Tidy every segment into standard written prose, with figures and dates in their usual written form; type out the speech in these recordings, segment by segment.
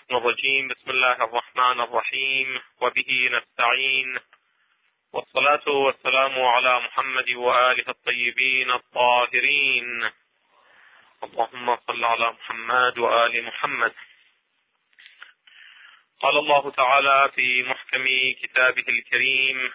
الرجيم. بسم الله الرحمن الرحيم، وبه نستعين، والصلاة والسلام على محمد وآله الطيبين الطاهرين. اللهم صل على محمد وآل محمد. قال الله تعالى في محكم كتابه الكريم: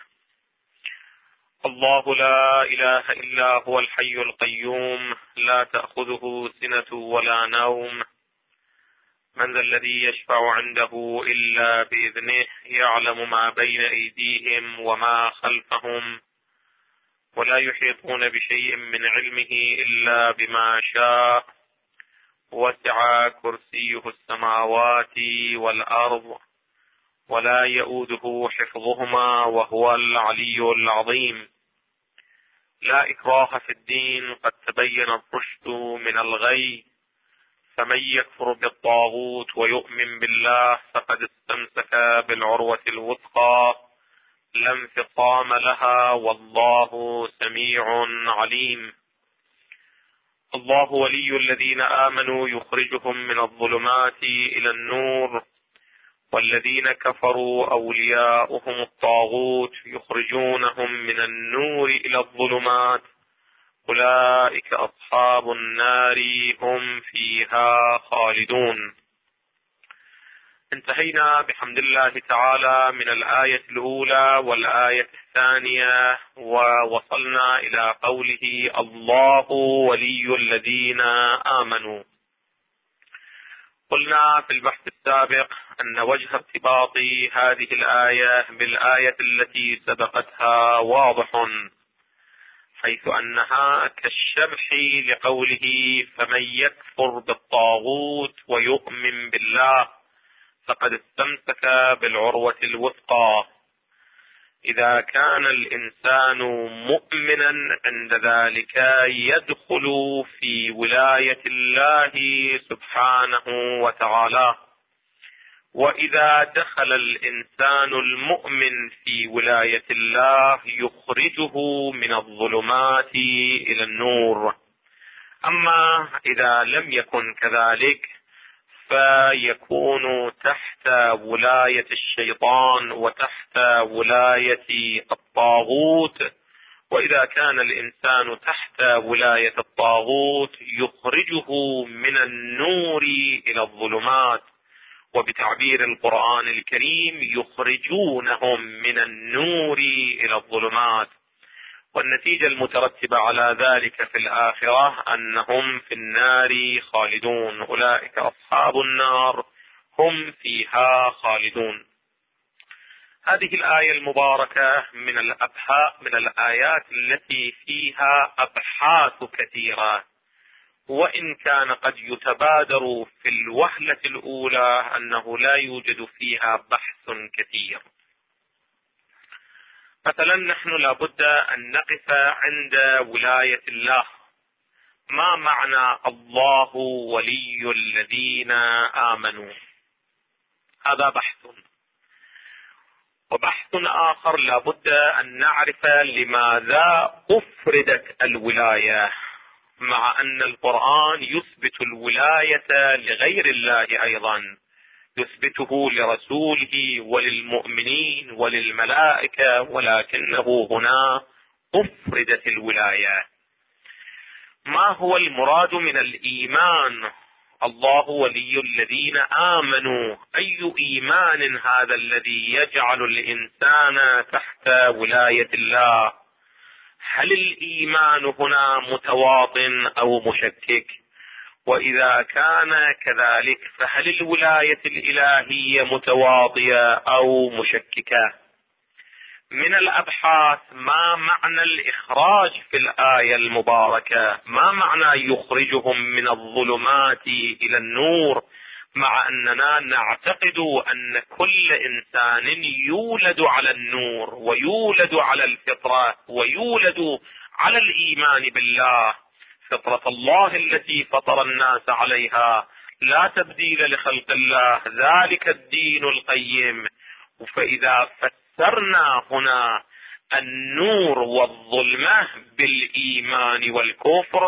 الله لا إله إلا هو الحي القيوم، لا تأخذه سنة ولا نوم، من ذا الذي يشفع عنده إلا بإذنه، يعلم ما بين أيديهم وما خلفهم، ولا يحيطون بشيء من علمه إلا بما شاء، وسع كرسيه السماوات والأرض، ولا يؤوده حفظهما، وهو العلي العظيم. لا إكراه في الدين، قد تبين الرشد من الغي، فمن يكفر بالطاغوت ويؤمن بالله فقد استمسك بالعروة الوثقى، لا انفصام لها، والله سميع عليم. الله ولي الذين آمنوا يخرجهم من الظلمات إلى النور، والذين كفروا أولياؤهم الطاغوت يخرجونهم من النور إلى الظلمات، أولئك أصحاب النار هم فيها خالدون. انتهينا بحمد الله تعالى من الآية الأولى والآية الثانية، ووصلنا إلى قوله: الله ولي الذين آمنوا. قلنا في البحث السابق أن وجه ارتباط هذه الآية بالآية التي سبقتها واضح، حيث أنها كالشرح لقوله: فمن يكفر بالطاغوت ويؤمن بالله فقد استمسك بالعروة الوثقى. إذا كان الإنسان مؤمنا عند ذلك يدخل في ولاية الله سبحانه وتعالى، وإذا دخل الإنسان المؤمن في ولاية الله يخرجه من الظلمات إلى النور. أما إذا لم يكن كذلك فيكون تحت ولاية الشيطان وتحت ولاية الطاغوت، وإذا كان الإنسان تحت ولاية الطاغوت يخرجه من النور إلى الظلمات، وبتعبير القرآن الكريم يخرجونهم من النور إلى الظلمات، والنتيجة المترتبة على ذلك في الآخرة أنهم في النار خالدون، أولئك أصحاب النار هم فيها خالدون. هذه الآية المباركة من الآيات التي فيها أبحاث كثيرة، وإن كان قد يتبادر في الوهلة الأولى أنه لا يوجد فيها بحث كثير. مثلا نحن لابد أن نقف عند ولاية الله. ما معنى الله ولي الذين آمنوا؟ هذا بحث. وبحث آخر لابد أن نعرف لماذا أفردت الولاية، مع أن القرآن يثبت الولاية لغير الله أيضا، يثبته لرسوله وللمؤمنين وللملائكة، ولكنه هنا أفردت الولاية. ما هو المراد من الإيمان؟ الله ولي الذين آمنوا، أي إيمان هذا الذي يجعل الإنسان تحت ولاية الله؟ هل الإيمان هنا متواطن أو مشكك؟ وإذا كان كذلك فهل الولاية الإلهية متواطية أو مشككة؟ من الأبحاث ما معنى الإخراج في الآية المباركة؟ ما معنى يخرجهم من الظلمات إلى النور، مع أننا نعتقد أن كل إنسان يولد على النور ويولد على الفطرة ويولد على الإيمان بالله، فطرة الله التي فطر الناس عليها، لا تبديل لخلق الله، ذلك الدين القيم. فإذا فسرنا هنا النور والظلمة بالإيمان والكفر،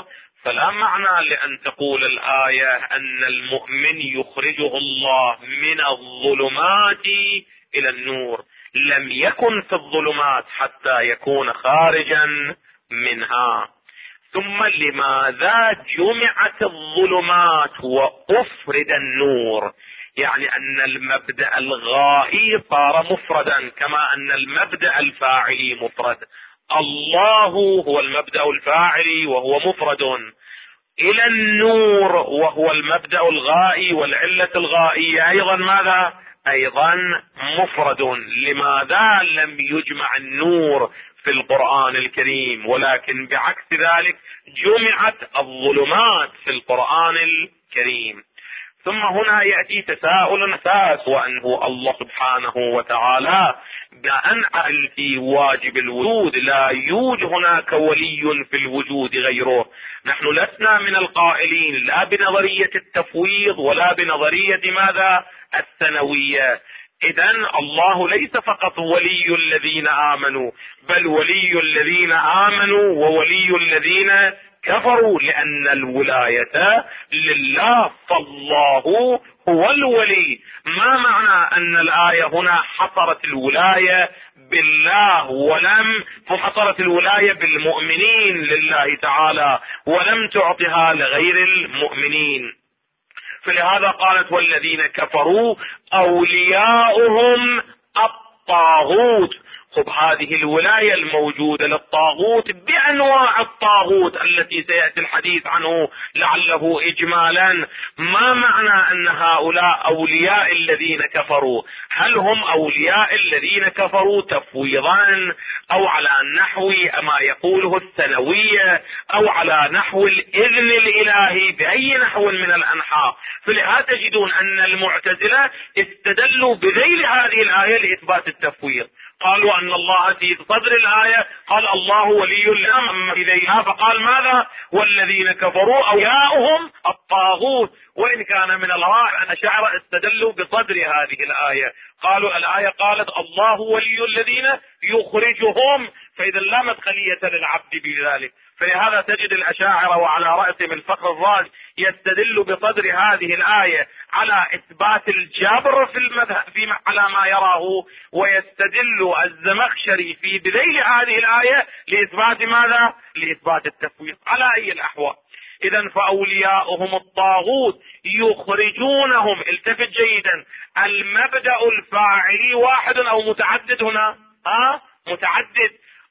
فلا معنى لأن تقول الآية أن المؤمن يخرجه الله من الظلمات إلى النور. لم يكن في الظلمات حتى يكون خارجا منها. ثم لماذا جمعت الظلمات وأفرد النور؟ يعني أن المبدأ الغائي صار مفردا كما أن المبدأ الفاعلي مفرد. الله هو المبدأ الفاعلي وهو مفرد، إلى النور وهو المبدأ الغائي والعلة الغائية أيضا ماذا؟ أيضا مفرد. لماذا لم يجمع النور في القرآن الكريم ولكن بعكس ذلك جمعت الظلمات في القرآن الكريم؟ ثم هنا يأتي تساؤل أساس، وأنه الله سبحانه وتعالى بأن في واجب الوجود لا يوجد هناك ولي في الوجود غيره. نحن لسنا من القائلين لا بنظرية التفويض ولا بنظرية ماذا؟ الثانوية. إذن الله ليس فقط ولي الذين آمنوا، بل ولي الذين آمنوا وولي الذين كفروا، لأن الولاية لله، فالله هو الولي. ما معنى أن الآية هنا حصرت الولاية بالله ولم حصرت الولاية بالمؤمنين لله تعالى ولم تعطها لغير المؤمنين؟ فلهذا قالت والذين كفروا أولياؤهم الطاغوت. خب هذه الولاية الموجودة للطاغوت بأنواع الطاغوت التي سيأتي الحديث عنه لعله إجمالا. ما معنى أن هؤلاء أولياء الذين كفروا؟ هل هم أولياء الذين كفروا تفويضا، أو على نحو ما يقوله الثانوية، أو على نحو الإذن الإلهي، بأي نحو من الأنحاء؟ فلهذا تجدون أن المعتزلة استدلوا بذيل هذه الآية لإثبات التفويض. قالوا أن الله في صدر الآية قال الله ولي الأمر إليها، فقال ماذا؟ والذين كفروا أولياؤهم الطاغوت. وإن كان من الرائع أن الأشاعرة استدلوا بصدر هذه الآية، قالوا الآية قالت الله ولي الذين يخرجهم، فإذا لا مدخلية للعبد بذلك. فلهذا تجد الأشاعرة وعلى رأسهم الفخر الرازي يستدل بصدر هذه الآية على إثبات الجبر في المذهب على ما يراه، ويستدل الزمخشري في بذيل هذه الآية لإثبات ماذا؟ لإثبات التفويض. على أي الأحوال إذن فأولياؤهم الطاغوت يخرجونهم. التفت جيدا، المبدأ الفاعلي واحد أو متعدد هنا؟ متعدد.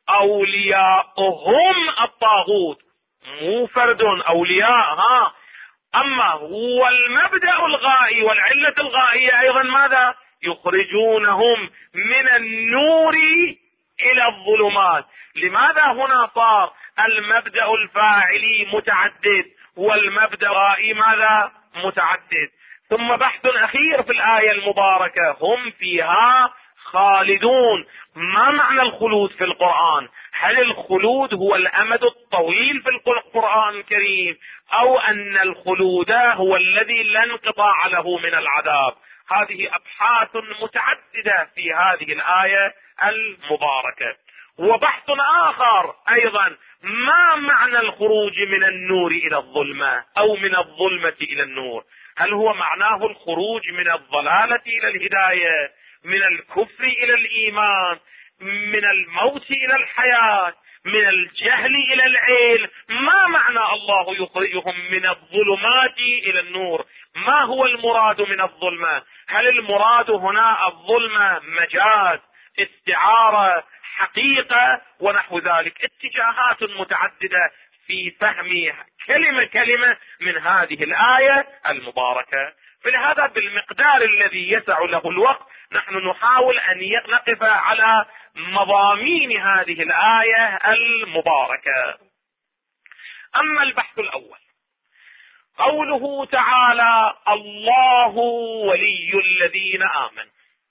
أولياؤهم الطاغوت، مو فرد أولياء. أما هو المبدأ الغائي والعلة الغائية أيضا ماذا؟ يخرجونهم من النور إلى الظلمات. لماذا هنا صار المبدأ الفاعلي متعدد والمبدأ الغائي ماذا؟ متعدد. ثم بحث أخير في الآية المباركة، هم فيها خالدون. ما معنى الخلود في القرآن؟ هل الخلود هو الأمد الطويل في القرآن الكريم، أو أن الخلود هو الذي لا انقطاع له من العذاب؟ هذه أبحاث متعددة في هذه الآية المباركة. وبحث آخر أيضا، ما معنى الخروج من النور إلى الظلمة أو من الظلمة إلى النور؟ هل هو معناه الخروج من الضلالة إلى الهداية، من الكفر إلى الإيمان، من الموت إلى الحياة، من الجهل إلى العلم؟ ما معنى الله يخرجهم من الظلمات إلى النور؟ ما هو المراد من الظلمة؟ هل المراد هنا الظلمة مجاز، استعارة، حقيقة ونحو ذلك؟ اتجاهات متعددة في فهم كلمة كلمة من هذه الآية المباركة. فلهذا بالمقدار الذي يسع له الوقت نحن نحاول أن نقف على مضامين هذه الآية المباركة. أما البحث الأول، قوله تعالى الله ولي الذين آمنوا.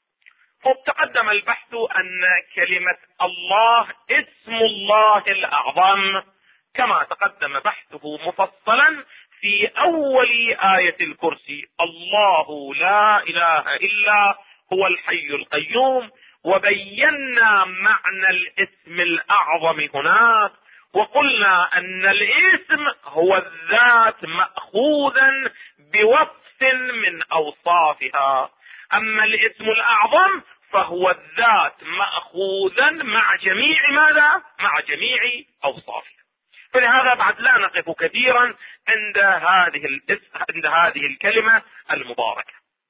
تقدم البحث أن كلمة الله اسم الله الأعظم، كما تقدم بحثه مفصلا في أول آية الكرسي، الله لا إله إلا هو الحي القيوم. وبينا معنى الاسم الأعظم هناك، وقلنا ان الاسم هو الذات مأخوذا بوصف من اوصافها، اما الاسم الاعظم فهو الذات مأخوذا مع جميع ماذا؟ مع جميع اوصافها. فلهذا بعد لا نقف كثيرا عند هذه الكلمة المباركة.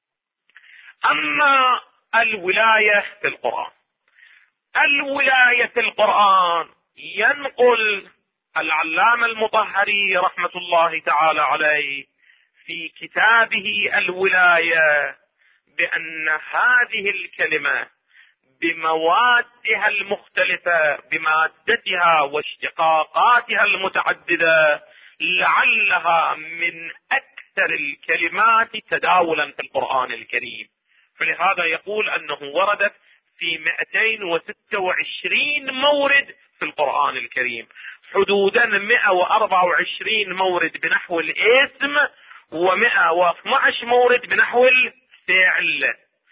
اما الولاية في القرآن، الولاية في القرآن ينقل العلامة المطهري رحمة الله تعالى عليه في كتابه الولاية بأن هذه الكلمة بموادها المختلفة، بمادتها واشتقاقاتها المتعددة، لعلها من أكثر الكلمات تداولا في القرآن الكريم. فلهذا يقول أنه وردت في 226 مورد في القرآن الكريم، حدودا 124 مورد بنحو الاسم، و112 مورد بنحو الفعل.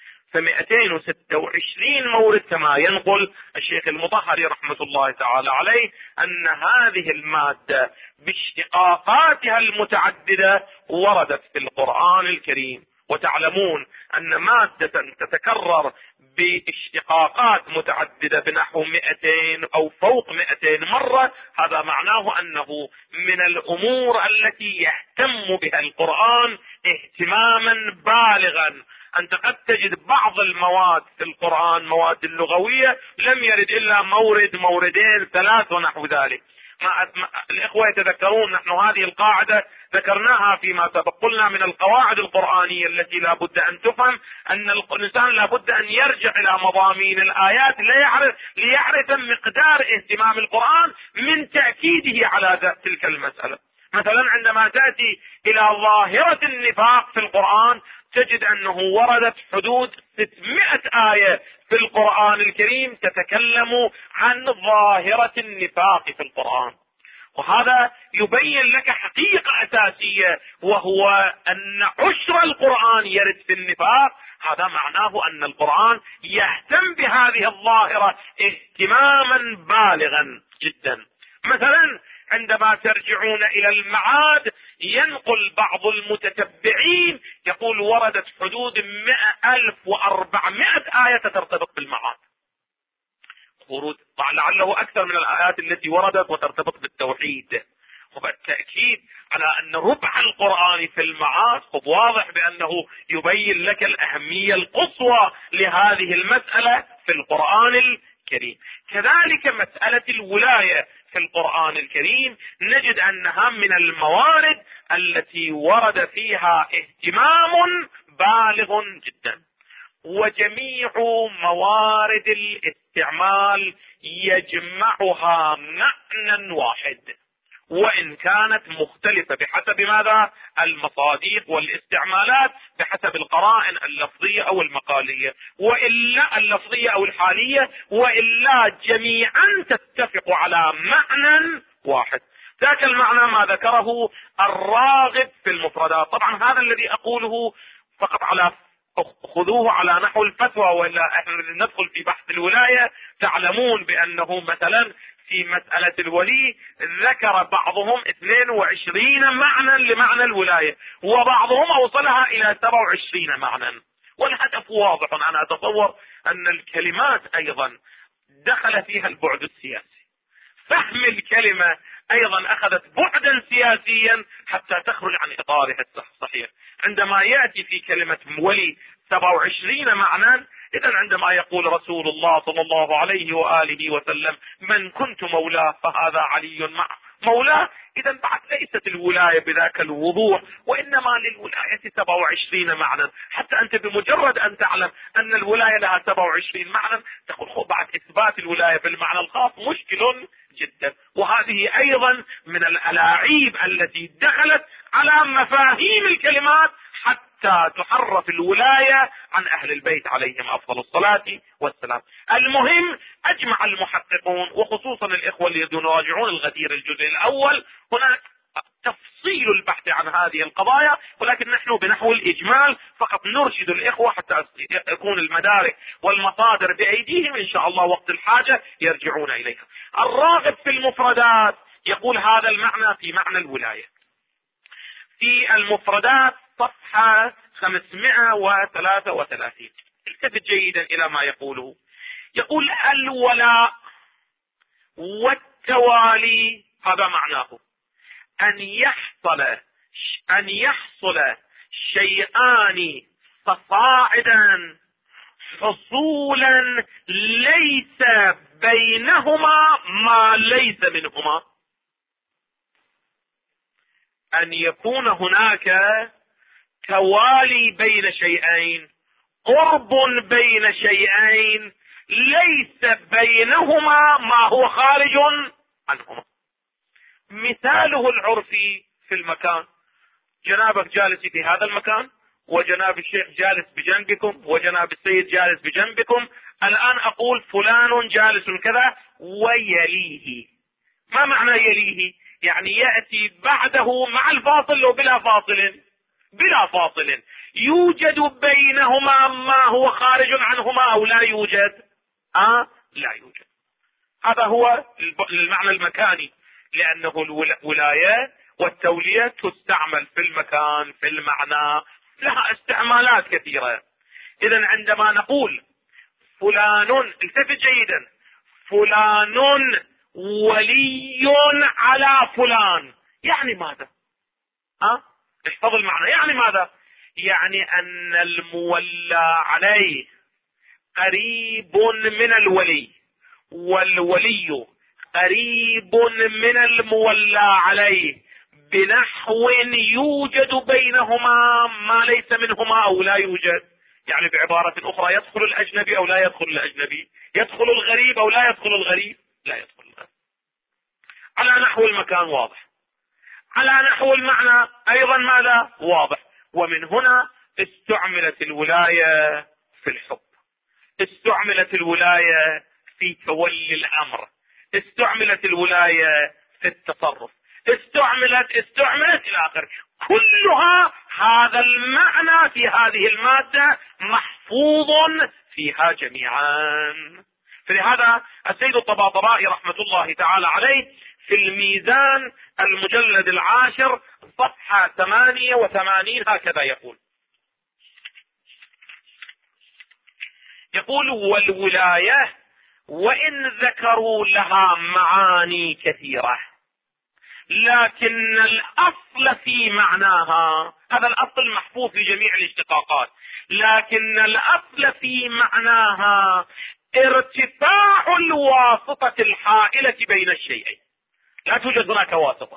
ف226 مورد كما ينقل الشيخ المطهري رحمة الله تعالى عليه أن هذه المادة باشتقاقاتها المتعددة وردت في القرآن الكريم. وتعلمون أن مادة تتكرر باشتقاقات متعددة بنحو 200 أو فوق 200 مرة، هذا معناه أنه من الأمور التي يهتم بها القرآن اهتماما بالغا. أنت قد تجد بعض المواد في القرآن، مواد اللغوية، لم يرد إلا مورد موردين 3 ونحو ذلك. الإخوة يتذكرون نحن هذه القاعدة ذكرناها فيما سبق، قلنا من القواعد القرآنية التي لا بد أن تفهم أن الإنسان لا بد أن يرجع إلى مضامين الآيات ليعرف مقدار اهتمام القرآن من تأكيده على تلك المسألة. مثلا عندما تأتي إلى ظاهرة النفاق في القرآن تجد أنه وردت حدود 600 آية في القرآن الكريم تتكلم عن ظاهرة النفاق في القرآن. وهذا يبين لك حقيقة أساسية، وهو أن عشر القرآن يرد في النفاق. هذا معناه أن القرآن يهتم بهذه الظاهرة اهتماما بالغا جدا. مثلا عندما ترجعون إلى المعاد ينقل بعض المتتبعين يقول وردت حدود 1400 آية ترتبط بالمعاد، لعله أكثر من الآيات التي وردت وترتبط بالتوحيد. وبالتأكيد على أن ربع القرآن في المعاد واضح بأنه يبين لك الأهمية القصوى لهذه المسألة في القرآن الكريم. كذلك مسألة الولاية في القرآن الكريم نجد أنها من الموارد التي ورد فيها اهتمام بالغ جدا. وجميع موارد الاستعمال يجمعها معنى واحد، وإن كانت مختلفة بحسب ماذا؟ المصادق والاستعمالات، بحسب القرائن اللفظية أو المقالية، وإلا اللفظية أو الحالية، وإلا جميعا تتفق على معنى واحد. ذاك المعنى ما ذكره الراغب في المفردات. طبعا هذا الذي أقوله فقط على خذوه على نحو الفتوى، وإلا احنا ندخل في بحث الولاية. تعلمون بأنه مثلا في مسألة الولي ذكر بعضهم 22 معنى لمعنى الولاية، وبعضهم أوصلها إلى 27 معنى. والهدف واضح. أنا أتصور أن الكلمات أيضا دخل فيها البعد السياسي. فهم الكلمة أيضا أخذت بعدا سياسيا حتى تخرج عن إطارها الصحيح. عندما يأتي في كلمة ولي 27 معنى، إذا عندما يقول رسول الله صلى الله عليه وآله وسلم من كنت مولاه فهذا علي مع مولاه، إذا بعد ليست الولاية بذاك الوضوح، وإنما للولاية 27 معنى. حتى أنت بمجرد أن تعلم أن الولاية لها 27 معنى تقول بعد إثبات الولاية بالمعنى الخاص مشكل جدا. وهذه أيضا من الألاعيب التي دخلت على مفاهيم الكلمات حتى تحرف الولاية عن أهل البيت عليهم أفضل الصلاة والسلام. المهم أجمع المحققون وخصوصا الإخوة اللي يراجعون الغدير الجزء الأول، هناك تفصيل البحث عن هذه القضايا، ولكن نحن بنحو الإجمال فقط نرشد الإخوة حتى يكون المدارك والمصادر بأيديهم إن شاء الله وقت الحاجة يرجعون إليها. الراغب في المفردات يقول هذا المعنى في معنى الولاية. في المفردات صفحة 533. التفت جيدا إلى ما يقوله. يقول الولاء والتوالي هذا معناه أن يحصل شيئان فصاعدا حصولا ليس بينهما ما ليس منهما. أن يكون هناك توالي بين شيئين، قرب بين شيئين ليس بينهما ما هو خارج عنهما. مثاله العرفي في المكان، جنابك جالس في هذا المكان، وجناب الشيخ جالس بجنبكم، وجناب السيد جالس بجنبكم. الآن أقول فلان جالس كذا ويليه. ما معنى يليه؟ يعني يأتي بعده مع الفاصل وبلا فاصل، بلا فاصل. يوجد بينهما ما هو خارج عنهما أو لا يوجد؟ لا يوجد. هذا هو المعنى المكاني، لأنه الولاية والتولية تستعمل في المكان في المعنى، لها استعمالات كثيرة. إذن عندما نقول فلان، التفت جيدا، فلان ولي على فلان، يعني ماذا؟ احفظ المعنى. يعني ماذا؟ يعني أن المولى عليه قريب من الولي، والولي قريب من المولى عليه، بنحو يوجد بينهما ما ليس منهما أو لا يوجد. يعني بعبارة أخرى، يدخل الأجنبي أو لا يدخل الأجنبي، يدخل الغريب أو لا يدخل الغريب، لا يدخل الغريب. على نحو المكان واضح، على نحو المعنى أيضا ماذا؟ واضح. ومن هنا استعملت الولاية في الحب، استعملت الولاية في تولي الأمر، استعملت الولاية في التصرف، استعملت إلى آخره. كلها هذا المعنى في هذه المادة محفوظ فيها جميعا. فلهذا السيد الطباطبائي رحمة الله تعالى عليه في الميزان المجلد 10 صفحة 88 هكذا يقول والولاية وإن ذكروا لها معاني كثيرة، لكن الأصل في معناها، هذا الأصل محفوظ في جميع الاشتقاقات، لكن الأصل في معناها ارتفاع الواسطة الحائلة بين الشيئين. لا توجد هناك واسطة،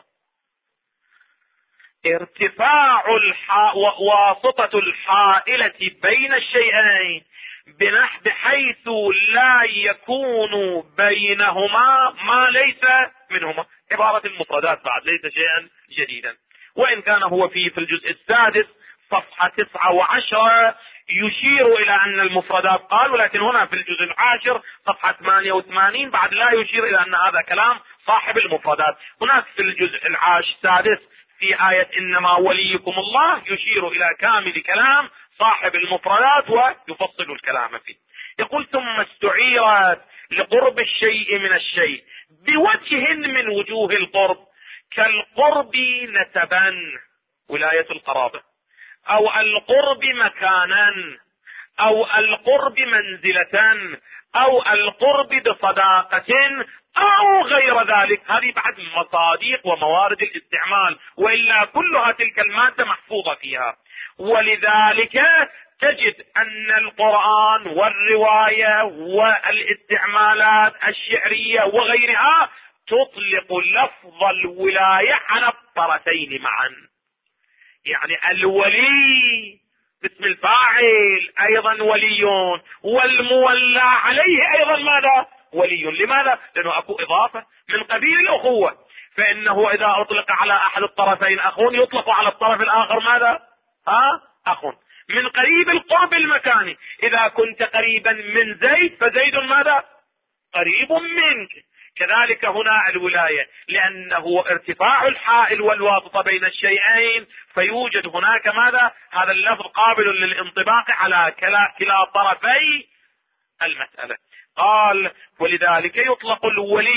ارتفاع واسطة الحائلة بين الشيئين بحيث لا يكون بينهما ما ليس منهما. عبارة المفردات بعد ليس شيئا جديدا. وإن كان هو في الجزء السادس صفحة 9 و10 يشير إلى أن المفردات قال، ولكن هنا في الجزء 10 صفحة 88 بعد لا يشير إلى أن هذا كلام صاحب المفردات. هناك في الجزء السادس في آية إنما وليكم الله يشير إلى كامل كلام صاحب المفردات ويفصل الكلام فيه. يقول ثم استعيرت لقرب الشيء من الشيء بوجه من وجوه القرب، كالقرب نسبا ولاية القرابة، أو القرب مكانا، أو القرب منزلة، أو القرب بصداقة، أو غير ذلك. هذه بعد مصاديق وموارد الاستعمال، وإلا كلها تلك المادة محفوظة فيها. ولذلك تجد أن القرآن والرواية والاستعمالات الشعرية وغيرها تطلق لفظ الولاية على الطرفين معا. يعني الولي باسم الفاعل أيضا ولي، والمولى عليه أيضا ماذا؟ ولي. لماذا؟ لأنه أكو إضافة من قبيل الأخوة، فإنه إذا أطلق على أحد الطرفين أخ يطلق على الطرف الآخر ماذا؟ أخ. من قريب القرب المكاني، إذا كنت قريبا من زيد فزيد ماذا؟ قريب منك. كذلك هنا الولاية، لأنه ارتفاع الحائل والواسطة بين الشيئين، فيوجد هناك ماذا؟ هذا اللفظ قابل للانطباق على كلا طرفي المسألة. قال ولذلك يطلق الولي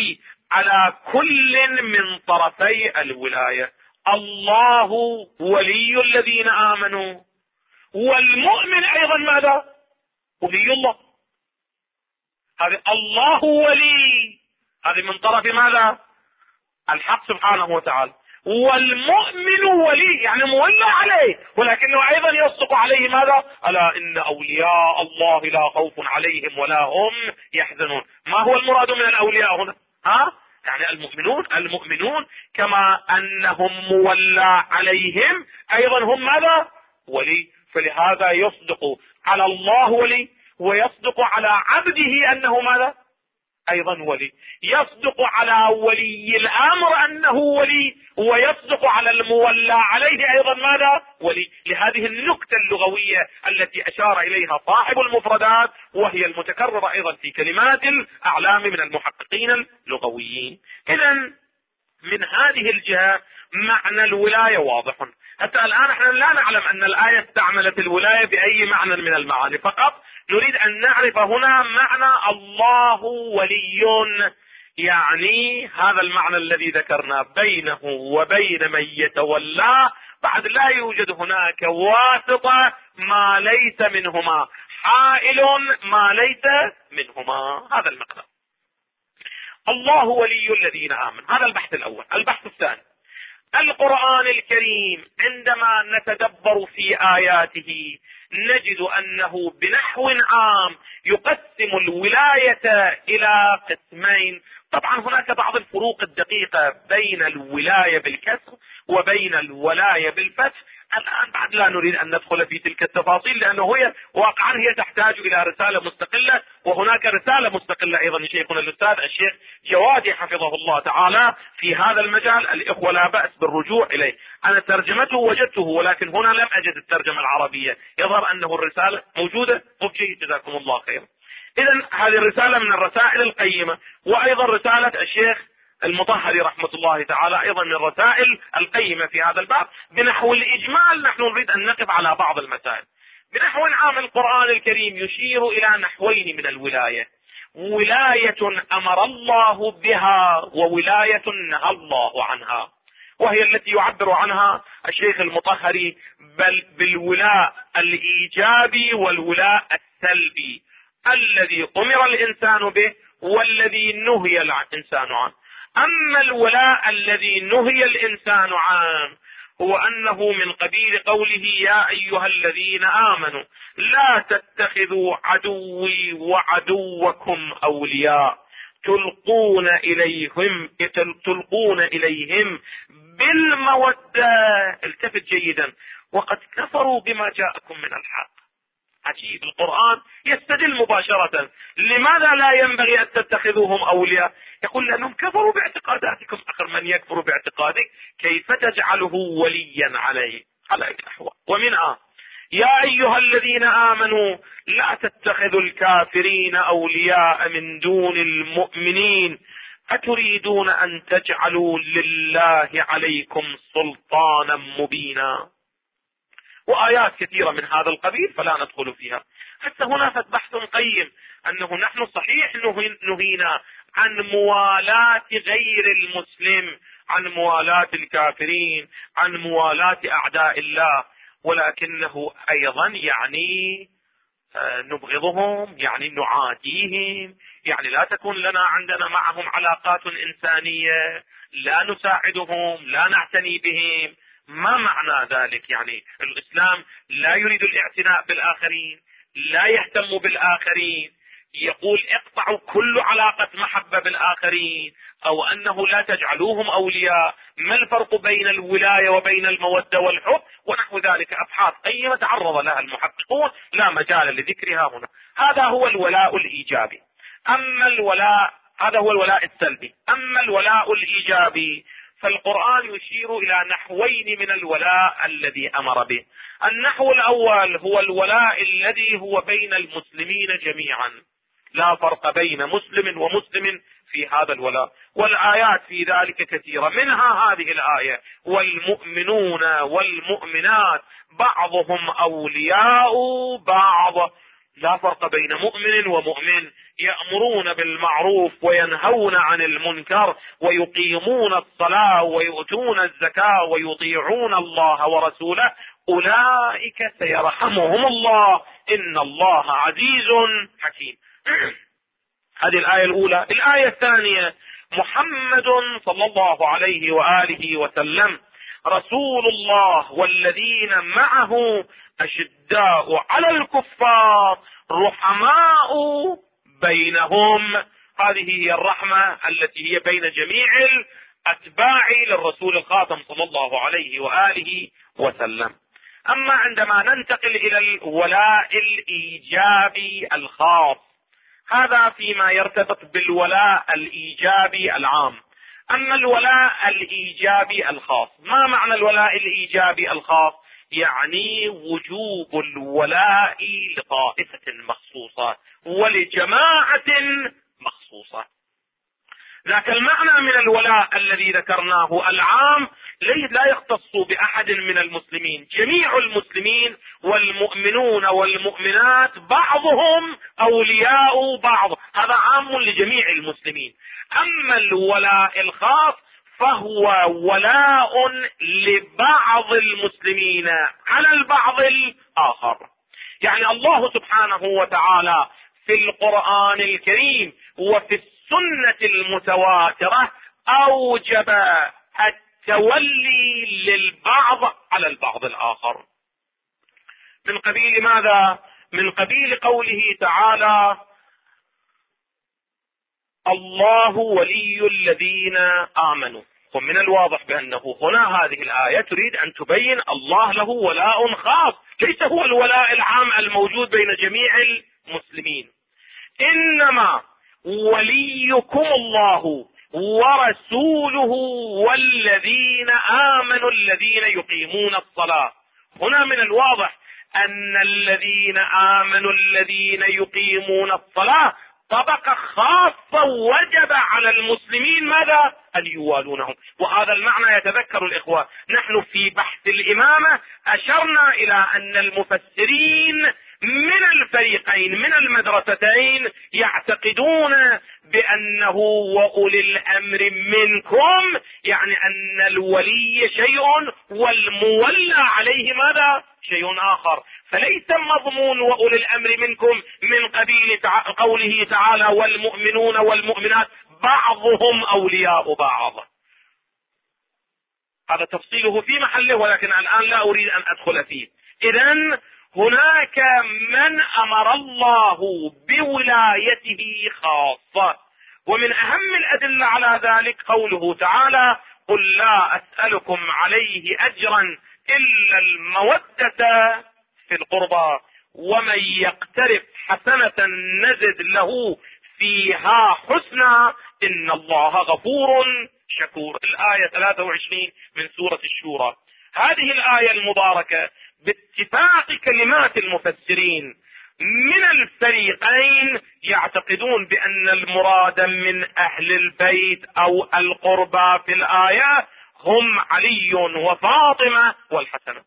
على كل من طرفي الولاية. الله ولي الذين آمنوا، والمؤمن أيضا ماذا؟ ولي الله. هذه الله ولي، هذه من طرف ماذا؟ الحق سبحانه وتعالى. والمؤمن ولي يعني مولى عليه، ولكنه أيضا يصدق عليه ماذا؟ ألا إن أولياء الله لا خوف عليهم ولا هم يحزنون. ما هو المراد من الأولياء هنا؟ يعني المؤمنون كما أنهم مولى عليهم أيضا هم ماذا؟ ولي. فلهذا يصدق على الله ولي، ويصدق على عبده أنه ماذا؟ أيضا ولي. يصدق على ولي الأمر أنه ولي، ويصدق على المولى عليه أيضا ماذا؟ ولي. لهذه النكتة اللغوية التي أشار إليها صاحب المفردات، وهي المتكررة أيضا في كلمات الأعلام من المحققين اللغويين. إذا من هذه الجهة معنى الولاية واضح. حتى الآن احنا لا نعلم أن الآية استعملت الولاية بأي معنى من المعاني، فقط نريد أن نعرف هنا معنى الله ولي، يعني هذا المعنى الذي ذكرنا بينه وبين من يتولاه. بعد لا يوجد هناك واسطة ما ليس منهما، حائل ما ليس منهما. هذا المعنى. الله ولي الذين آمنوا، هذا البحث الأول. البحث الثاني، القرآن الكريم عندما نتدبر في آياته نجد أنه بنحو عام يقسم الولاية إلى قسمين. طبعا هناك بعض الفروق الدقيقة بين الولاية بالكسر وبين الولاية بالفتح. الآن بعد لا نريد أن ندخل في تلك التفاصيل، لأنه هي واقعا هي تحتاج إلى رسالة مستقلة، وهناك رسالة مستقلة أيضا لشيخنا الأستاذ الشيخ جوادي حفظه الله تعالى في هذا المجال. الإخوة لا بأس بالرجوع إليه. أنا ترجمته وجدته، ولكن هنا لم أجد الترجمة العربية. يظهر أنه الرسالة موجودة. جيد، جزاكم الله خيرا. إذا هذه الرسالة من الرسائل القيمة، وأيضا رسالة الشيخ المطهري رحمة الله تعالى أيضا من الرسائل القيمة في هذا الباب. بنحو الإجمال نحن نريد أن نقف على بعض المسائل. بنحو عام القرآن الكريم يشير إلى نحوين من الولاية: ولاية أمر الله بها، وولاية نهى الله عنها، وهي التي يعبر عنها الشيخ المطهري بالولاء الإيجابي والولاء السلبي، الذي أمر الإنسان به والذي نهي الإنسان عنه. أما الولاء الذي نهي الإنسان عنه هو أنه من قبيل قوله: يا أيها الذين آمنوا لا تتخذوا عدوي وعدوكم أولياء تلقون إليهم بالمودة. التفت جيدا: وقد كفروا بما جاءكم من الحق. عجيب، القرآن يستدل مباشرة. لماذا لا ينبغي أن تتخذوهم أولياء؟ يقول لأنهم كفروا باعتقاداتكم. أخر من يكفر باعتقادك كيف تجعله وليا عليه؟ على الأحوال. ومنها: يا أيها الذين آمنوا لا تتخذوا الكافرين أولياء من دون المؤمنين أتريدون أن تجعلوا لله عليكم سلطانا مبينا. وآيات كثيرة من هذا القبيل فلا ندخل فيها. حتى هنا بحث قيم أنه نحن صحيح نهينا عن موالاة غير المسلم، عن موالاة الكافرين، عن موالاة أعداء الله، ولكنه أيضا يعني نبغضهم، يعني نعاديهم، يعني لا تكون لنا عندنا معهم علاقات إنسانية، لا نساعدهم، لا نعتني بهم. ما معنى ذلك؟ يعني الإسلام لا يريد الاعتناء بالآخرين، لا يهتم بالآخرين، يقول اقطعوا كل علاقة محبة بالآخرين، أو أنه لا تجعلوهم أولياء. ما الفرق بين الولاية وبين المودة والحب؟ ونحو ذلك أبحاث قيمة تعرض لها المحققون، لا مجال لذكرها هنا. هذا هو الولاء الإيجابي. أما الولاء، هذا هو الولاء السلبي. أما الولاء الإيجابي فالقرآن يشير إلى نحوين من الولاء الذي أمر به. النحو الأول هو الولاء الذي هو بين المسلمين جميعا، لا فرق بين مسلم ومسلم في هذا الولاء، والآيات في ذلك كثيرة، منها هذه الآية: والمؤمنون والمؤمنات بعضهم أولياء بعض. لا فرق بين مؤمن ومؤمن، يأمرون بالمعروف وينهون عن المنكر ويقيمون الصلاة ويؤتون الزكاة ويطيعون الله ورسوله أولئك سيرحمهم الله إن الله عزيز حكيم. هذه الآية الأولى. الآية الثانية: محمد صلى الله عليه وآله وسلم رسول الله والذين معه أشداء على الكفار رحماء بينهم. هذه هي الرحمة التي هي بين جميع الأتباع للرسول الخاتم صلى الله عليه وآله وسلم. أما عندما ننتقل إلى الولاء الإيجابي الخاص، هذا فيما يرتبط بالولاء الإيجابي العام. أما الولاء الإيجابي الخاص، ما معنى الولاء الإيجابي الخاص؟ يعني وجوب الولاء لطائفة مخصوصة ولجماعة مخصوصة. ذاك المعنى من الولاء الذي ذكرناه العام لا يختص بأحد من المسلمين، جميع المسلمين والمؤمنون والمؤمنات بعضهم أولياء بعض، هذا عام لجميع المسلمين. أما الولاء الخاص فهو ولاء لبعض المسلمين على البعض الآخر. يعني الله سبحانه وتعالى في القرآن الكريم وفي السنة المتواترة أوجب التولي للبعض على البعض الآخر. من قبيل ماذا؟ من قبيل قوله تعالى: الله ولي الذين آمنوا. ومن الواضح بأنه هنا هذه الآية تريد أن تبين الله له ولاء خاص، ليس هو الولاء العام الموجود بين جميع المسلمين. إنما وليكم الله ورسوله والذين آمنوا الذين يقيمون الصلاة. هنا من الواضح أن الذين آمنوا الذين يقيمون الصلاة طبقة خاصة وجب على المسلمين ماذا؟ أن يوالونهم. وهذا المعنى يتذكر الإخوة، نحن في بحث الإمامة أشرنا إلى أن المفسرين من الفريقين من المدرستين يعتقدون بأنه وأولي الأمر منكم، يعني أن الولي شيء والمولى عليه ماذا؟ شيء آخر. فليس مضمون وأولي الأمر منكم من قبيل قوله تعالى: والمؤمنون والمؤمنات بعضهم أولياء بعض. هذا تفصيله في محله، ولكن الآن لا أريد أن أدخل فيه. إذن هناك من أمر الله بولايته خاصة، ومن أهم الأدلة على ذلك قوله تعالى: قل لا أسألكم عليه أجرا إلا المودة في القربى ومن يقترف حسنة نزد له فيها حسنا إن الله غفور شكور. الآية 23 من سورة الشورى. هذه الآية المباركة باتفاق كلمات المفسرين من الفريقين يعتقدون بأن المراد من أهل البيت أو القربى في الآية هم علي وفاطمة والحسن.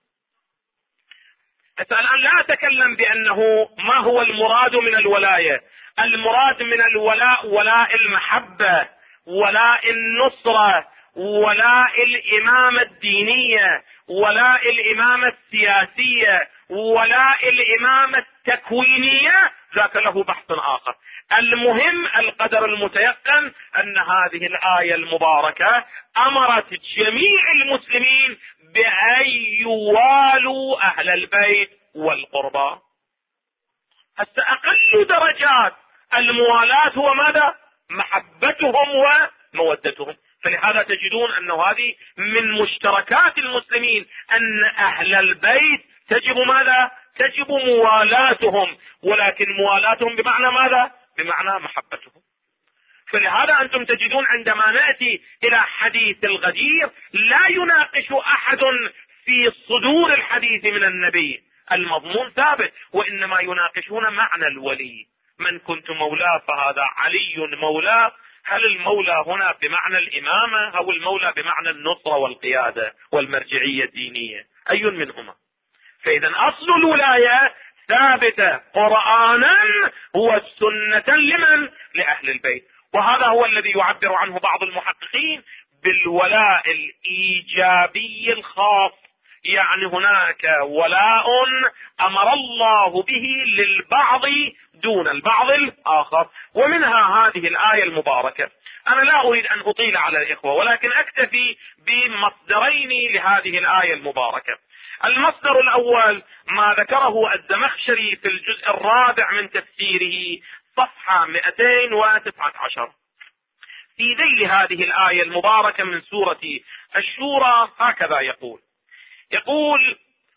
الآن لا أتكلم بأنه ما هو المراد من الولاية. المراد من الولاء ولاء المحبة، ولاء النصرة، ولاء الإمامة الدينية، ولاء الإمامة السياسية، ولاء الإمامة التكوينية، ذاك له بحث آخر. المهم القدر المتيقن أن هذه الآية المباركة أمرت جميع المسلمين بأن يوالوا أهل البيت والقربى. حتى أقل درجات الموالاة هو ماذا؟ محبتهم ومودتهم. فلهذا تجدون أنه هذه من مشتركات المسلمين، أن أهل البيت تجب ماذا؟ تجب موالاتهم، ولكن موالاتهم بمعنى ماذا؟ بمعنى محبتهم. فلهذا أنتم تجدون عندما نأتي إلى حديث الغدير لا يناقش أحد في صدور الحديث من النبي، المضمون ثابت، وإنما يناقشون معنى الولي. من كنت مولاه فهذا علي مولاه. هل المولى هنا بمعنى الإمامة أو المولى بمعنى النصرة والقيادة والمرجعية الدينية؟ أي منهما؟ فإذا أصل الولاية ثابتة قرآنا وسنة لمن؟ لأهل البيت. وهذا هو الذي يعبر عنه بعض المحققين بالولاء الإيجابي الخاص، يعني هناك ولاء أمر الله به للبعض دون البعض الآخر. ومنها هذه الآية المباركة. أنا لا أريد أن أطيل على الإخوة، ولكن أكتفي بمصدرين لهذه الآية المباركة. المصدر الأول ما ذكره الزمخشري في الجزء الرابع من تفسيره صفحة 219 في ذيل هذه الآية المباركة من سورة الشورى، هكذا يقول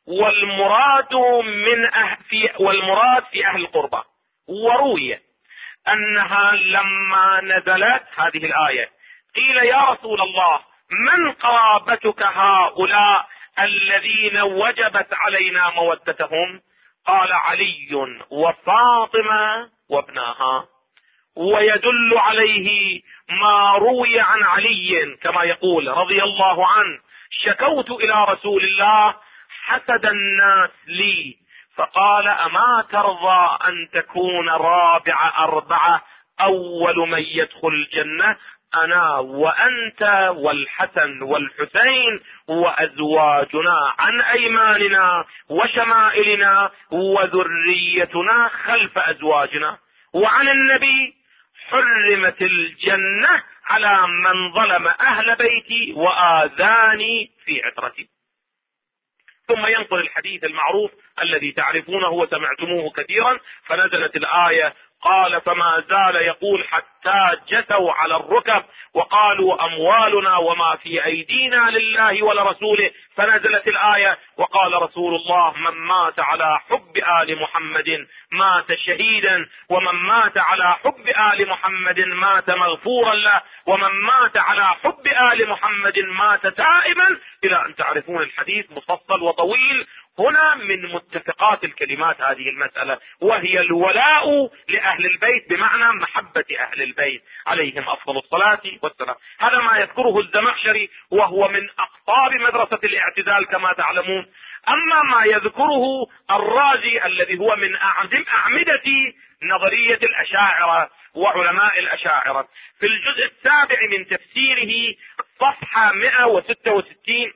والمراد في أهل القربى. وروي أنها لما نزلت هذه الآية قيل يا رسول الله من قرابتك هؤلاء الذين وجبت علينا مودتهم؟ قال علي وفاطمة وابناها. ويدل عليه ما روي عن علي كما يقول رضي الله عنه: شكوت إلى رسول الله حسد الناس لي فقال أما ترضى أن تكون رابع أربعة أول من يدخل الجنة؟ أنا وأنت والحسن والحسين وأزواجنا عن أيماننا وشمائلنا وذريتنا خلف أزواجنا. وعن النبي: حرمت الجنة على من ظلم أهل بيتي وآذاني في عترتي. ثم ينقل الحديث المعروف الذي تعرفونه وسمعتموه كثيرا: فنزلت الآية قال فما زال يقول حتى جثوا على الركب وقالوا أموالنا وما في أيدينا لله ولرسوله. فنزلت الآية وقال رسول الله: من مات على حب آل محمد مات شهيدا، ومن مات على حب آل محمد مات مغفورا له، ومن مات على حب آل محمد مات تائبا، إلى أن تعرفون الحديث مفصل وطويل. هنا من متفقات الكلمات هذه المسألة، وهي الولاء لأهل البيت بمعنى محبة أهل البيت عليهم أفضل الصلاة والسلام. هذا ما يذكره الزمخشري وهو من أقطاب مدرسة الاعتزال كما تعلمون. أما ما يذكره الرازي الذي هو من أعمدة نظرية الأشاعرة وعلماء الأشاعرة في الجزء السابع من تفسيره صفحة 166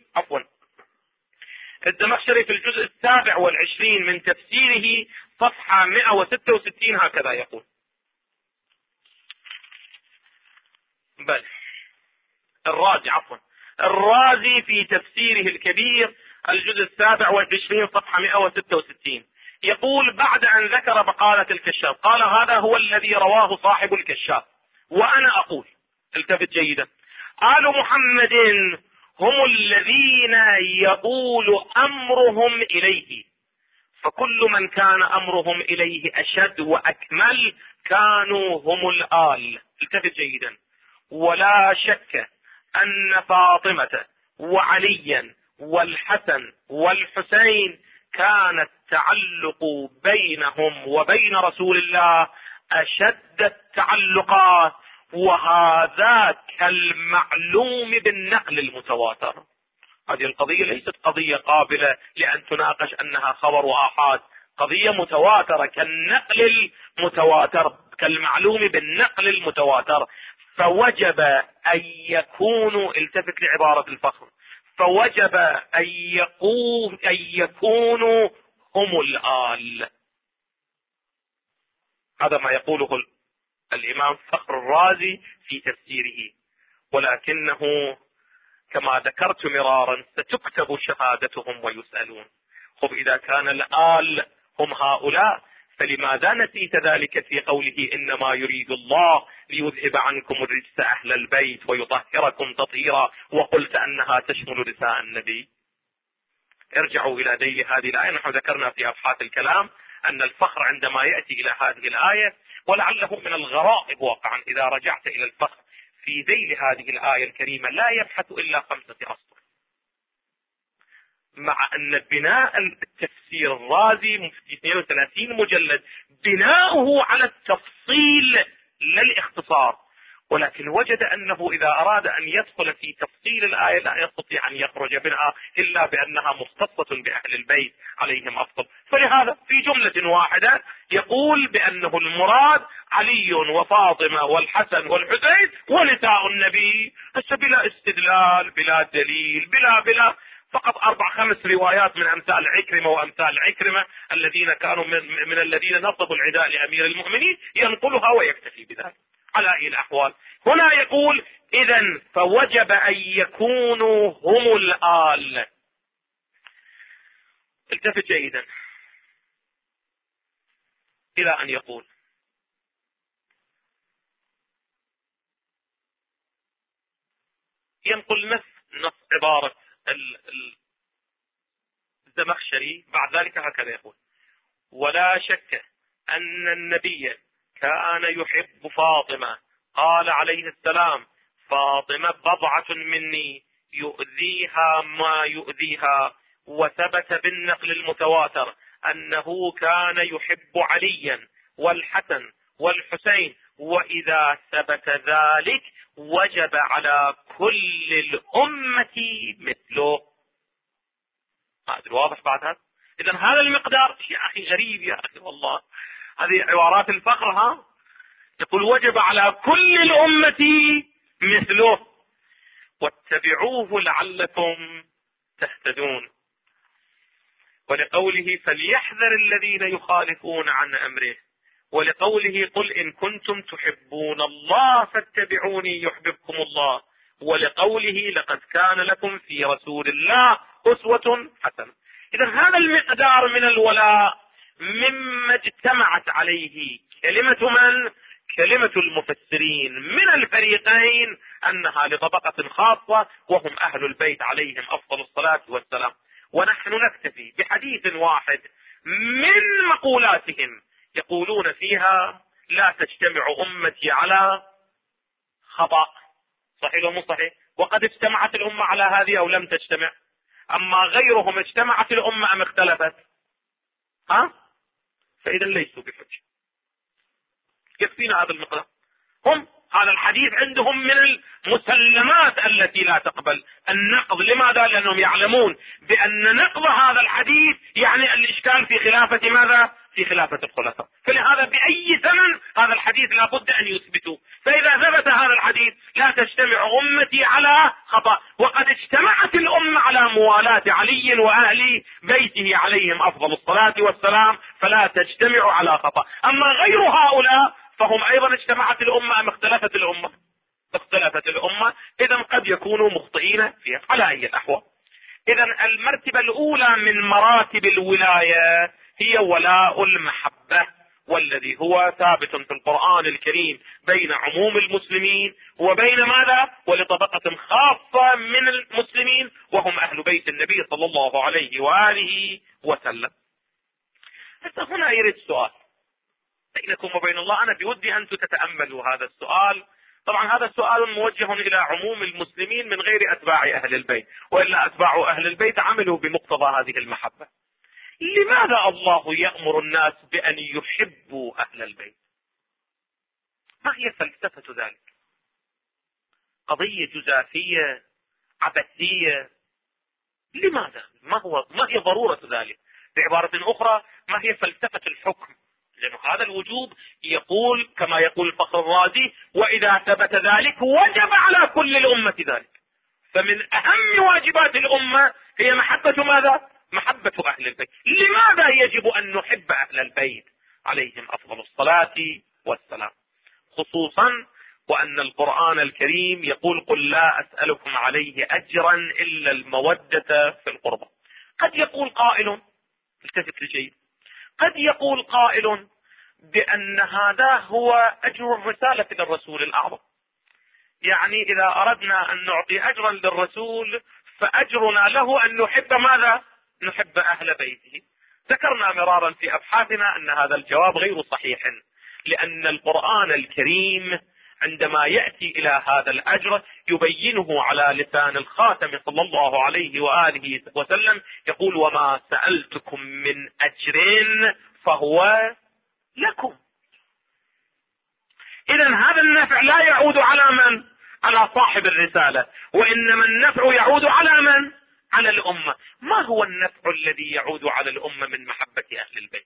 الزمخشري في الجزء 27 من تفسيره صفحة 166 هكذا يقول: بل الرازي في تفسيره الكبير الجزء 27 صفحة 166 يقول بعد أن ذكر بقالة الكشاف قال: هذا هو الذي رواه صاحب الكشاف، وأنا أقول، التفت جيدا، آل محمد هم الذين يؤول أمرهم إليه، فكل من كان أمرهم إليه أشد وأكمل كانوا هم الآل. التفت جيدا: ولا شك أن فاطمة وعليا والحسن والحسين كان التعلق بينهم وبين رسول الله أشد التعلقات، وهذا كالمعلوم بالنقل المتواتر. هذه القضية ليست قضية قابلة لأن تناقش أنها خبر آحاد، قضية متواترة كالنقل المتواتر، كالمعلوم بالنقل المتواتر. فوجب أن يكونوا، التفت لعبارة الفخر، فوجب أن يكونوا هم الآل. هذا ما يقوله الإمام فخر الرازي في تفسيره، ولكنه كما ذكرت مرارا ستكتب شهادتهم ويسألون. خب إذا كان الآل هم هؤلاء فلماذا نسيت ذلك في قوله: إنما يريد الله ليذهب عنكم الرجس أهل البيت ويطهركم تطهيرا، وقلت أنها تشمل نساء النبي؟ ارجعوا إلى ذيل هذه الآية. نحن ذكرنا في أبحاث الكلام أن الفخر عندما يأتي إلى هذه الآية، ولعله من الغرائب واقعا إذا رجعت إلى الفخر في ذيل هذه الآية الكريمة، لا يبحث إلا 5 أسطر، مع أن بناء التفسير الرازي في 32 مجلد بناؤه على التفصيل لا الاختصار، ولكن وجد أنه إذا أراد أن يدخل في تفصيل الآية لا يستطيع أن يخرج منها إلا بأنها مختصة بأهل البيت عليهم أفضل. فلهذا في جملة واحدة يقول بأنه المراد علي وفاطمة والحسن والحسين ونساء النبي، بس بلا استدلال بلا دليل بلا فقط 4-5 روايات من أمثال عكرمة وأمثال عكرمة الذين كانوا من الذين نصبوا العداء لأمير المؤمنين ينقلها ويكتفي بذلك. على أي الأحوال هنا يقول إذن فوجب أن يكونوا هم الآل. التفت جيدا إلى أن يقول ينقل نص عبارة الزمخشري بعد ذلك هكذا يقول: ولا شك أن النبي كان يحب فاطمة، قال عليه السلام: فاطمة بضعة مني يؤذيها ما يؤذيها. وثبت بالنقل المتواتر أنه كان يحب عليا والحسن والحسين، وإذا ثبت ذلك وجب على كل الأمة مثله. هذا واضح بعد هذا. إذن هذا المقدار يا أخي غريب يا أخي والله، هذه عبارات الفقر. ها يقول وجب على كل الأمة مثله واتبعوه لعلكم تهتدون. ولقوله فليحذر الذين يخالفون عن أمره، ولقوله قل إن كنتم تحبون الله فاتبعوني يحببكم الله، ولقوله لقد كان لكم في رسول الله أسوة حسنة. إذا هذا المقدار من الولاء مما اجتمعت عليه كلمة المفسرين من الفريقين أنها لطبقة خاصة وهم أهل البيت عليهم أفضل الصلاة والسلام. ونحن نكتفي بحديث واحد من مقولاتهم يقولون فيها لا تجتمع أمتي على خطأ. صحيح ولا مو صحيح؟ وقد اجتمعت الأمة على هذه أو لم تجتمع؟ أما غيرهم اجتمعت الأمة أم اختلفت؟ فإذا ليسوا بحجة. يكفينا هذا المقدار. هم هذا الحديث عندهم من المسلمات التي لا تقبل النقض. لماذا؟ لأنهم يعلمون بأن نقض هذا الحديث يعني الإشكال في خلافة ماذا؟ في خلافة الخلفاء. فلهذا بأي ثمن هذا الحديث لا بد أن يثبتوا. فإذا ثبت هذا الحديث لا تجتمع أمتي على خطأ، وقد اجتمعت الأمة على موالاة علي وأهل بيته عليهم أفضل الصلاة والسلام، فلا تجتمع على خطأ. أما غير هؤلاء فهم أيضا اجتمعت الأمة أم اختلفت الأمة؟ اختلفت الأمة. إذا قد يكونوا مخطئين فيها. على أي الأحوال إذا المرتبة الأولى من مراتب الولاية هي ولاء المحبة، والذي هو ثابت في القرآن الكريم بين عموم المسلمين وبين ماذا؟ ولطبقة خاصة من المسلمين وهم أهل بيت النبي صلى الله عليه وآله وسلم. حتى هنا يريد سؤال بينكم وبين الله، أنا بودي أن تتأملوا هذا السؤال. طبعا هذا السؤال موجه إلى عموم المسلمين من غير أتباع أهل البيت، وإلا أتباع أهل البيت عملوا بمقتضى هذه المحبة. لماذا الله يأمر الناس بأن يحبوا أهل البيت؟ ما هي فلسفة ذلك؟ قضية جزافية عبثية؟ لماذا؟ ما هي ضرورة ذلك؟ بعبارة أخرى ما هي فلسفة الحكم؟ لأن هذا الوجوب يقول كما يقول الفخر الرازي: وإذا ثبت ذلك وجب على كل الأمة ذلك. فمن أهم واجبات الأمة هي محبة ماذا؟ محبة أهل البيت. لماذا يجب أن نحب أهل البيت عليهم أفضل الصلاة والسلام؟ خصوصا وأن القرآن الكريم يقول: قل لا أسألكم عليه أجرا إلا المودة في القربى. قد يقول قائل، التفت لشيء، قد يقول قائل بأن هذا هو أجر الرسالة للرسول الأعظم. يعني إذا أردنا أن نعطي أجرا للرسول فأجرنا له أن نحب ماذا؟ نحب أهل بيته. ذكرنا مرارا في أبحاثنا أن هذا الجواب غير صحيح، لأن القرآن الكريم عندما يأتي إلى هذا الأجر يبينه على لسان الخاتم صلى الله عليه وآله وسلم، يقول: وما سألتكم من أجر فهو لكم. إذن هذا النفع النفع لا يعود على من؟ على صاحب الرسالة، وإنما النفع يعود على من؟ على الأمة. ما هو النفع الذي يعود على الأمة من محبة أهل البيت؟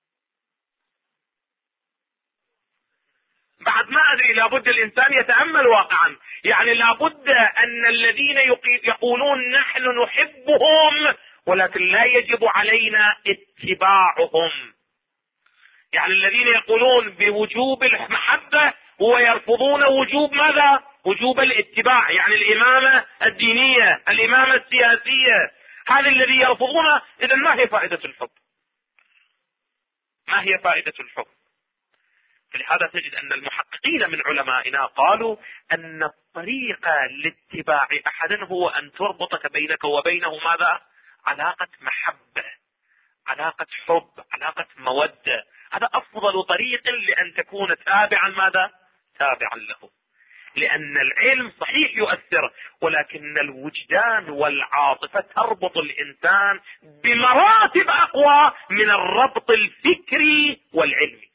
بعد ما أدري، لابد الإنسان يتأمل واقعا. يعني لابد أن الذين يقولون نحن نحبهم ولكن لا يجب علينا اتباعهم، يعني الذين يقولون بوجوب المحبة ويرفضون وجوب ماذا؟ وجوب الاتباع، يعني الإمامة الدينية، الإمامة السياسية، هذا الذي يرفضونه. إذا ما هي فائدة الحب؟ ما هي فائدة الحب؟ فلهذا تجد أن المحققين من علمائنا قالوا أن الطريقة لاتباع أحد هو أن تربطك بينك وبينه ماذا؟ علاقة محبة، علاقة حب، علاقة مودة. هذا أفضل طريق لأن تكون تابعا ماذا؟ تابعا له. لأن العلم صحيح يؤثر، ولكن الوجدان والعاطفة تربط الإنسان بمراتب أقوى من الربط الفكري والعلمي.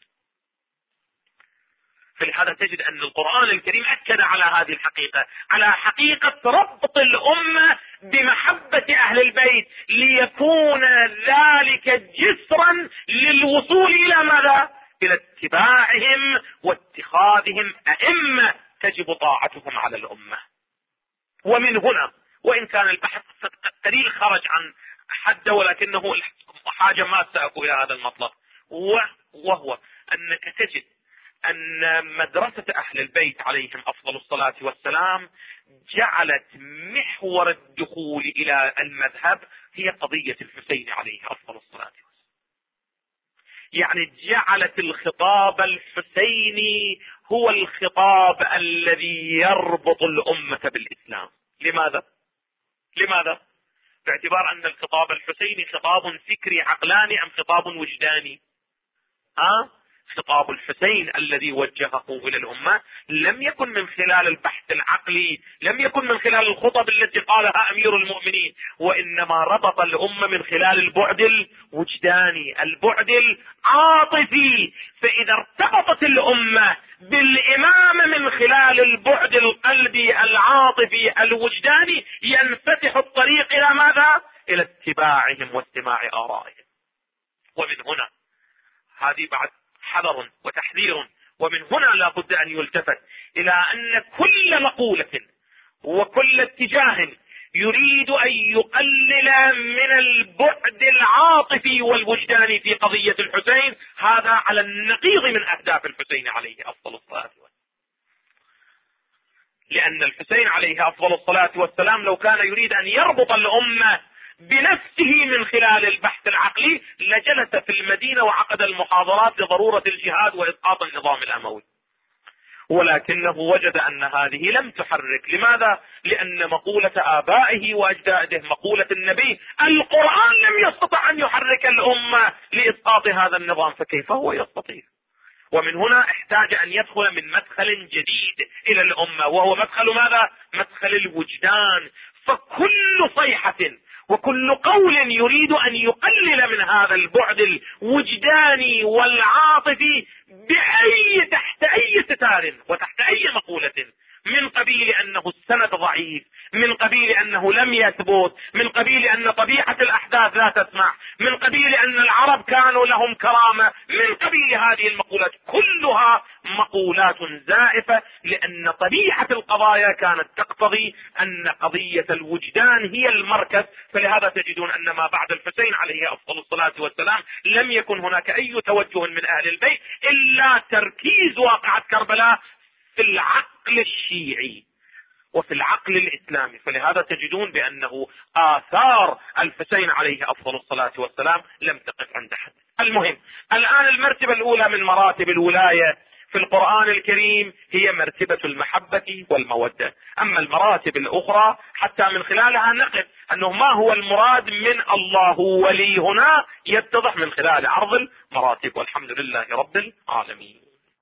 فلهذا تجد أن القرآن الكريم أكد على هذه الحقيقة، على حقيقة ربط الأمة بمحبة أهل البيت، ليكون ذلك جسرا للوصول إلى ماذا؟ إلى اتباعهم واتخاذهم أئمة تجب طاعتهم على الأمة. ومن هنا، وإن كان البحث قليل خرج عن حده، ولكنه حاجة ما سأكون إلى هذا المطلب، وهو أنك تجد أن مدرسة أهل البيت عليهم أفضل الصلاة والسلام جعلت محور الدخول إلى المذهب هي قضية الحسين عليه أفضل الصلاة والسلام. يعني جعلت الخطاب الحسيني هو الخطاب الذي يربط الأمة بالإسلام. لماذا؟ باعتبار أن الخطاب الحسيني خطاب فكري عقلاني أم خطاب وجداني؟ خطاب الحسين الذي وجهه إلى الأمة لم يكن من خلال البحث العقلي، لم يكن من خلال الخطب التي قالها أمير المؤمنين، وإنما ربط الأمة من خلال البعد الوجداني، البعد العاطفي. فإذا ارتبطت الأمة بالإمامة من خلال البعد القلبي العاطفي الوجداني، ينفتح الطريق إلى ماذا؟ إلى اتباعهم واستماع آرائهم. ومن هنا هذه بعد حذر وتحذير، ومن هنا لا بد أن يلتفت إلى أن كل مقولة وكل اتجاه يريد أن يقلل من البعد العاطفي والوجداني في قضية الحسين، هذا على النقيض من أهداف الحسين عليه أفضل الصلاة والسلام. لأن الحسين عليه أفضل الصلاة والسلام لو كان يريد أن يربط الأمة بنفسه من خلال البحث العقلي لجلس في المدينة وعقد المحاضرات لضرورة الجهاد وإسقاط النظام الأموي، ولكنه وجد أن هذه لم تحرك. لماذا؟ لأن مقولة آبائه وأجداده، مقولة النبي، القرآن لم يستطع أن يحرك الأمة لإسقاط هذا النظام، فكيف هو يستطيع؟ ومن هنا احتاج أن يدخل من مدخل جديد إلى الأمة، وهو مدخل ماذا؟ مدخل الوجدان. فكل صيحة وكل قول يريد أن يقلل من هذا البعد الوجداني والعاطفي تحت أي ستار وتحت أي مقولة، من قبيل أنه السند ضعيف، من قبيل أنه لم يثبت، من قبيل أن طبيعة الأحداث لا تسمح، من قبيل أن العرب كانوا لهم كرامة، من قبيل هذه المقولات، كلها مقولات زائفة، لأن طبيعة القضايا كانت تقتضي أن قضية الوجدان هي المركز. فلهذا تجدون أن ما بعد الحسين عليه أفضل الصلاة والسلام لم يكن هناك أي توجه من أهل البيت إلا تركيز واقعة كربلاء في العقل الشيعي وفي العقل الإسلامي. فلهذا تجدون بأنه آثار الحسين عليه أفضل الصلاة والسلام لم تقف عند حد. المهم الآن المرتبة الأولى من مراتب الولاية في القرآن الكريم هي مرتبة المحبة والمودة. أما المراتب الأخرى حتى من خلالها نقف أنه ما هو المراد من الله ولي هنا يتضح من خلال عرض المراتب. والحمد لله رب العالمين.